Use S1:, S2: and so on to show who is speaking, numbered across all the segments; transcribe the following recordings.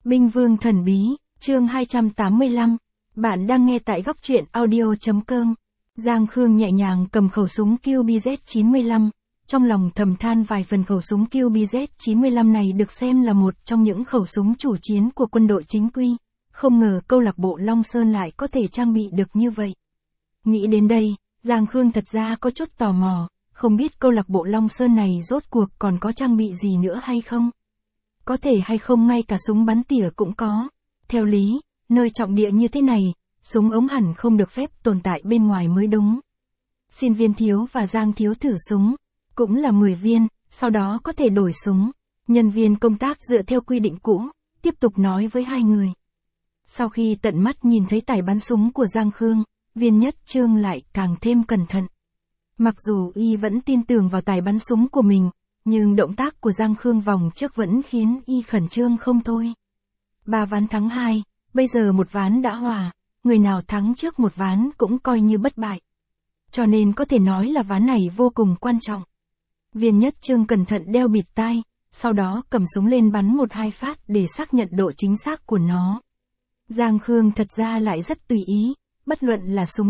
S1: Binh Vương Thần Bí, chương 285. Bạn đang nghe tại góc truyện audio.com. Giang Khương nhẹ nhàng cầm khẩu súng QBZ-95, trong lòng thầm than vài phần. Khẩu súng QBZ-95 này được xem là một trong những khẩu súng chủ chiến của quân đội chính quy. Không ngờ câu lạc bộ Long Sơn lại có thể trang bị được như vậy. Nghĩ đến đây, Giang Khương thật ra có chút tò mò, không biết câu lạc bộ Long Sơn này rốt cuộc còn có trang bị gì nữa hay không? Có thể hay không ngay cả súng bắn tỉa cũng có. Theo lý, nơi trọng địa như thế này, súng ống hẳn không được phép tồn tại bên ngoài mới đúng. Xin Viên Thiếu và Giang Thiếu thử súng, cũng là 10 viên, sau đó có thể đổi súng. Nhân viên công tác dựa theo quy định cũ, tiếp tục nói với hai người. Sau khi tận mắt nhìn thấy tài bắn súng của Giang Khương, Viên Nhất Trương lại càng thêm cẩn thận. Mặc dù y vẫn tin tưởng vào tài bắn súng của mình, nhưng động tác của Giang Khương vòng trước vẫn khiến y khẩn trương không thôi. 3 ván thắng 2, bây giờ một ván đã hòa, người nào thắng trước một ván cũng coi như bất bại. Cho nên có thể nói là ván này vô cùng quan trọng. Viên Nhất Trương cẩn thận đeo bịt tai, sau đó cầm súng lên bắn 1-2 phát để xác nhận độ chính xác của nó. Giang Khương thật ra lại rất tùy ý, bất luận là súng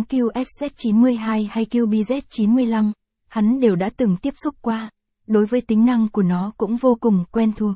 S1: QSZ-92 hay QBZ-95, hắn đều đã từng tiếp xúc qua. Đối với tính năng của nó cũng vô cùng quen thuộc.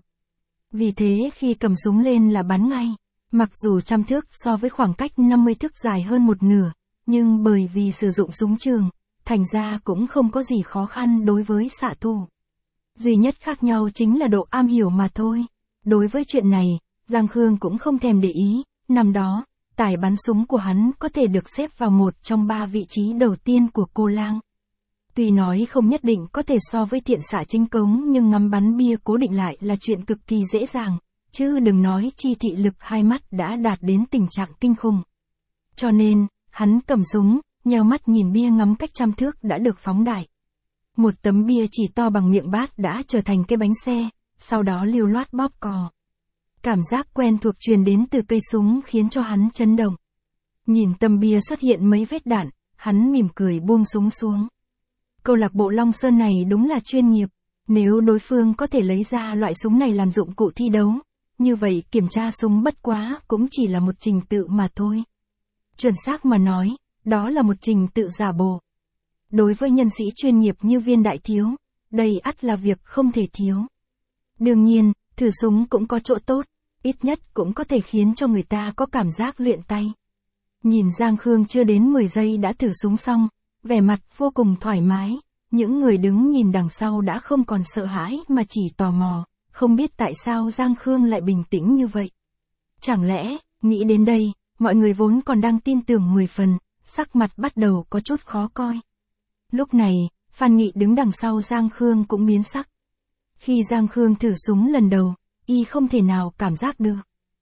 S1: Vì thế khi cầm súng lên là bắn ngay, mặc dù 100 thước so với khoảng cách 50 thước dài hơn một nửa, nhưng bởi vì sử dụng súng trường, thành ra cũng không có gì khó khăn đối với xạ thủ. Duy nhất khác nhau chính là độ am hiểu mà thôi. Đối với chuyện này, Giang Khương cũng không thèm để ý, năm đó, tài bắn súng của hắn có thể được xếp vào một trong 3 vị trí đầu tiên của Cô Lang. Tuy nói không nhất định có thể so với thiện xạ chính cống, nhưng ngắm bắn bia cố định lại là chuyện cực kỳ dễ dàng, chứ đừng nói chi thị lực hai mắt đã đạt đến tình trạng kinh khủng. Cho nên, hắn cầm súng, nheo mắt nhìn bia ngắm cách 100 thước đã được phóng đại. Một tấm bia chỉ to bằng miệng bát đã trở thành cái bánh xe, sau đó lưu loát bóp cò. Cảm giác quen thuộc truyền đến từ cây súng khiến cho hắn chấn động. Nhìn tấm bia xuất hiện mấy vết đạn, hắn mỉm cười buông súng xuống. Câu lạc bộ Long Sơn này đúng là chuyên nghiệp, nếu đối phương có thể lấy ra loại súng này làm dụng cụ thi đấu, như vậy kiểm tra súng bất quá cũng chỉ là một trình tự mà thôi. Chuẩn xác mà nói, đó là một trình tự giả bộ. Đối với nhân sĩ chuyên nghiệp như Viên đại thiếu, đây ắt là việc không thể thiếu. Đương nhiên, thử súng cũng có chỗ tốt, ít nhất cũng có thể khiến cho người ta có cảm giác luyện tay. Nhìn Giang Khương chưa đến 10 giây đã thử súng xong, vẻ mặt vô cùng thoải mái, những người đứng nhìn đằng sau đã không còn sợ hãi mà chỉ tò mò, không biết tại sao Giang Khương lại bình tĩnh như vậy. Chẳng lẽ, nghĩ đến đây, mọi người vốn còn đang tin tưởng 10 phần, sắc mặt bắt đầu có chút khó coi. Lúc này, Phan Nghị đứng đằng sau Giang Khương cũng biến sắc. Khi Giang Khương thử súng lần đầu, y không thể nào cảm giác được.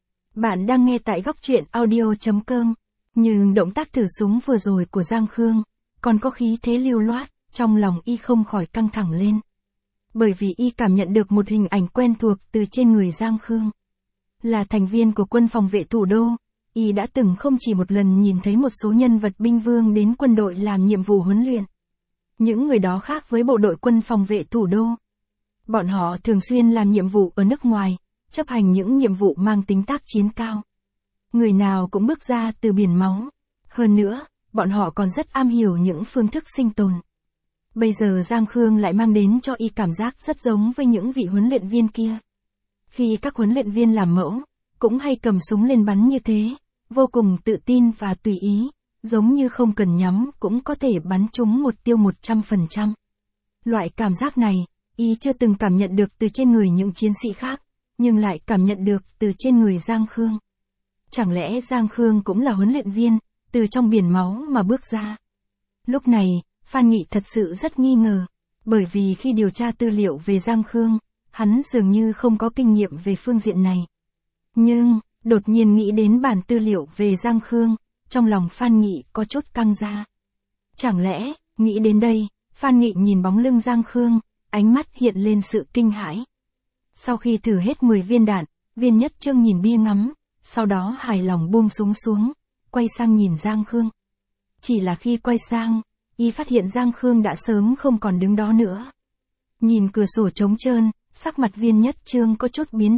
S1: Bạn đang nghe tại góc truyện audio.com, nhưng động tác thử súng vừa rồi của Giang Khương, còn có khí thế lưu loát, trong lòng y không khỏi căng thẳng lên. Bởi vì y cảm nhận được một hình ảnh quen thuộc từ trên người Giang Khương. Là thành viên của quân phòng vệ thủ đô, y đã từng không chỉ một lần nhìn thấy một số nhân vật binh vương đến quân đội làm nhiệm vụ huấn luyện. Những người đó khác với bộ đội quân phòng vệ thủ đô. Bọn họ thường xuyên làm nhiệm vụ ở nước ngoài, chấp hành những nhiệm vụ mang tính tác chiến cao. Người nào cũng bước ra từ biển máu. Hơn nữa, bọn họ còn rất am hiểu những phương thức sinh tồn. Bây giờ Giang Khương lại mang đến cho y cảm giác rất giống với những vị huấn luyện viên kia. Khi các huấn luyện viên làm mẫu, cũng hay cầm súng lên bắn như thế, vô cùng tự tin và tùy ý, giống như không cần nhắm cũng có thể bắn trúng mục tiêu 100%. Loại cảm giác này, y chưa từng cảm nhận được từ trên người những chiến sĩ khác, nhưng lại cảm nhận được từ trên người Giang Khương. Chẳng lẽ Giang Khương cũng là huấn luyện viên, từ trong biển máu mà bước ra? Lúc này, Phan Nghị thật sự rất nghi ngờ, bởi vì khi điều tra tư liệu về Giang Khương, hắn dường như không có kinh nghiệm về phương diện này. Nhưng, đột nhiên nghĩ đến bản tư liệu về Giang Khương, trong lòng Phan Nghị có chút căng ra. Chẳng lẽ, nghĩ đến đây, Phan Nghị nhìn bóng lưng Giang Khương, ánh mắt hiện lên sự kinh hãi. Sau khi thử hết 10 viên đạn, Viên Nhất Trương nhìn bia ngắm, sau đó hài lòng buông súng xuống, quay sang nhìn Giang Khương. Chỉ là khi quay sang, y phát hiện Giang Khương đã sớm không còn đứng đó nữa. Nhìn cửa sổ trống trơn, sắc mặt Viên Nhất Trương có chút biến đổi,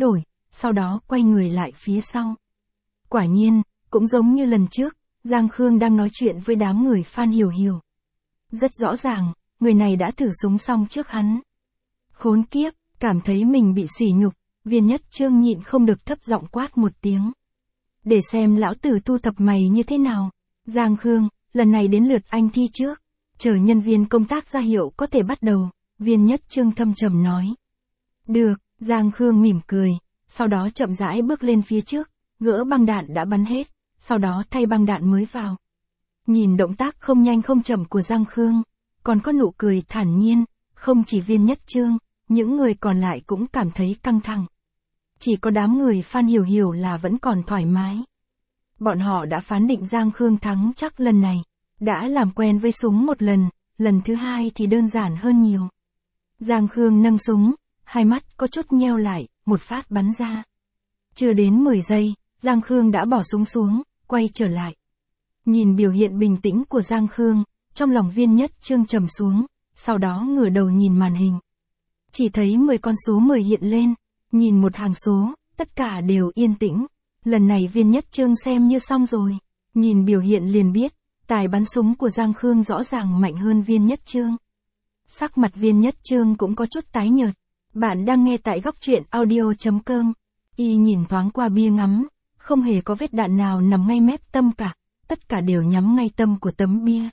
S1: sau đó quay người lại phía sau. Quả nhiên, cũng giống như lần trước, Giang Khương đang nói chuyện với đám người Phan Hiểu Hiểu. Rất rõ ràng, người này đã thử súng xong trước hắn. Khốn kiếp, cảm thấy mình bị sỉ nhục, Viên Nhất Trương nhịn không được thấp giọng quát một tiếng. Để xem lão tử thu thập mày như thế nào. Giang Khương, lần này đến lượt anh thi trước. Chờ nhân viên công tác ra hiệu có thể bắt đầu, Viên Nhất Trương thâm trầm nói. Được, Giang Khương mỉm cười, sau đó chậm rãi bước lên phía trước, gỡ băng đạn đã bắn hết, sau đó thay băng đạn mới vào. Nhìn động tác không nhanh không chậm của Giang Khương, còn có nụ cười thản nhiên, không chỉ Viên Nhất Trương, những người còn lại cũng cảm thấy căng thẳng. Chỉ có đám người Phan Hiểu Hiểu là vẫn còn thoải mái. Bọn họ đã phán định Giang Khương thắng chắc lần này, đã làm quen với súng một lần thứ hai thì đơn giản hơn nhiều. Giang Khương nâng súng, hai mắt có chút nheo lại, một phát bắn ra. Chưa đến 10 giây, Giang Khương đã bỏ súng xuống, quay trở lại. Nhìn biểu hiện bình tĩnh của Giang Khương, trong lòng Viên Nhất Trương trầm xuống, sau đó ngửa đầu nhìn màn hình. Chỉ thấy 10 con số 10 hiện lên, nhìn một hàng số, tất cả đều yên tĩnh. Lần này Viên Nhất Trương xem như xong rồi. Nhìn biểu hiện liền biết, tài bắn súng của Giang Khương rõ ràng mạnh hơn Viên Nhất Trương. Sắc mặt Viên Nhất Trương cũng có chút tái nhợt. Bạn đang nghe tại góc truyện audio.com. Y nhìn thoáng qua bia ngắm, không hề có vết đạn nào nằm ngay mép tâm cả, tất cả đều nhắm ngay tâm của tấm bia.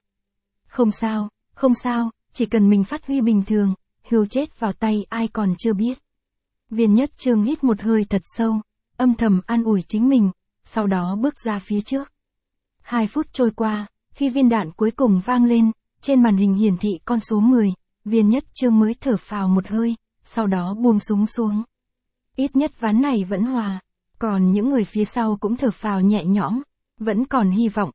S1: Không sao, chỉ cần mình phát huy bình thường, hưu chết vào tay ai còn chưa biết. Viên Nhất Trương hít một hơi thật sâu, âm thầm an ủi chính mình, sau đó bước ra phía trước. 2 phút trôi qua, khi viên đạn cuối cùng vang lên, trên màn hình hiển thị con số 10, Viên Nhất Trương mới thở phào một hơi, sau đó buông súng xuống. Ít nhất ván này vẫn hòa, còn những người phía sau cũng thở phào nhẹ nhõm, vẫn còn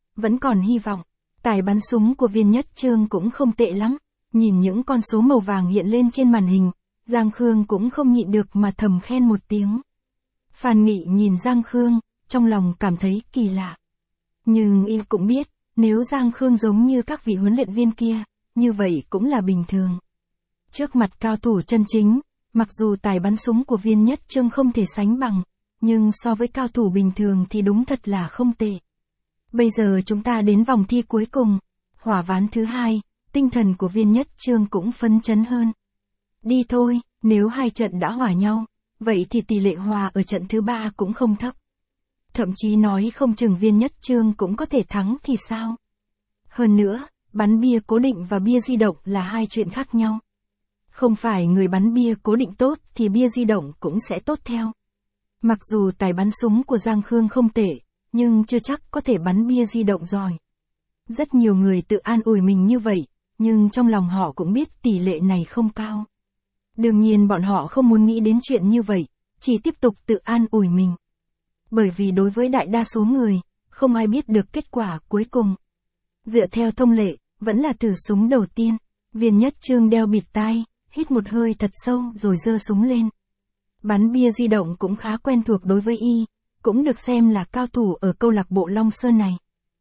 S1: hy vọng. Tài bắn súng của Viên Nhất Trương cũng không tệ lắm, nhìn những con số màu vàng hiện lên trên màn hình, Giang Khương cũng không nhịn được mà thầm khen một tiếng. Phan Nghị nhìn Giang Khương, trong lòng cảm thấy kỳ lạ. Nhưng y cũng biết, nếu Giang Khương giống như các vị huấn luyện viên kia, như vậy cũng là bình thường. Trước mặt cao thủ chân chính, mặc dù tài bắn súng của Viên Nhất Trương không thể sánh bằng, nhưng so với cao thủ bình thường thì đúng thật là không tệ. Bây giờ chúng ta đến vòng thi cuối cùng, hỏa ván thứ 2, tinh thần của Viên Nhất Trương cũng phấn chấn hơn. Đi thôi, nếu 2 trận đã hòa nhau, vậy thì tỷ lệ hòa ở trận thứ 3 cũng không thấp. Thậm chí nói không chừng Viên Nhất Trương cũng có thể thắng thì sao? Hơn nữa, bắn bia cố định và bia di động là 2 chuyện khác nhau. Không phải người bắn bia cố định tốt thì bia di động cũng sẽ tốt theo. Mặc dù tài bắn súng của Giang Khương không tệ, nhưng chưa chắc có thể bắn bia di động giỏi. Rất nhiều người tự an ủi mình như vậy, nhưng trong lòng họ cũng biết tỷ lệ này không cao. Đương nhiên bọn họ không muốn nghĩ đến chuyện như vậy, chỉ tiếp tục tự an ủi mình. Bởi vì đối với đại đa số người, không ai biết được kết quả cuối cùng. Dựa theo thông lệ, vẫn là thử súng đầu tiên. Viên Nhất Trương đeo bịt tai, hít một hơi thật sâu rồi giơ súng lên. Bắn bia di động cũng khá quen thuộc đối với y, cũng được xem là cao thủ ở câu lạc bộ Long Sơn này.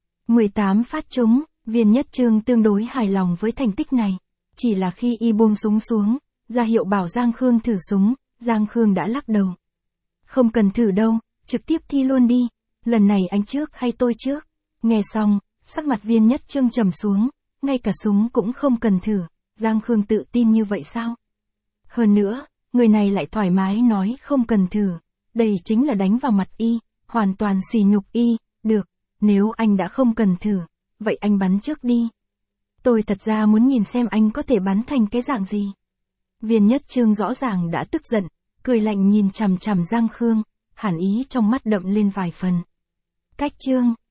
S1: 18 phát trúng, Viên Nhất Trương tương đối hài lòng với thành tích này. Chỉ là khi y buông súng xuống, ra hiệu bảo Giang Khương thử súng, Giang Khương đã lắc đầu. Không cần thử đâu, trực tiếp thi luôn đi, lần này anh trước hay tôi trước? Nghe xong, sắc mặt Viên Nhất Trương trầm xuống, ngay cả súng cũng không cần thử, Giang Khương tự tin như vậy sao? Hơn nữa, người này lại thoải mái nói không cần thử, đây chính là đánh vào mặt y, hoàn toàn sỉ nhục y, được, nếu anh đã không cần thử, vậy anh bắn trước đi. Tôi thật ra muốn nhìn xem anh có thể bắn thành cái dạng gì. Viên Nhất Trương rõ ràng đã tức giận, cười lạnh nhìn chằm chằm Giang Khương, hàn ý trong mắt đậm lên vài phần. Cách chương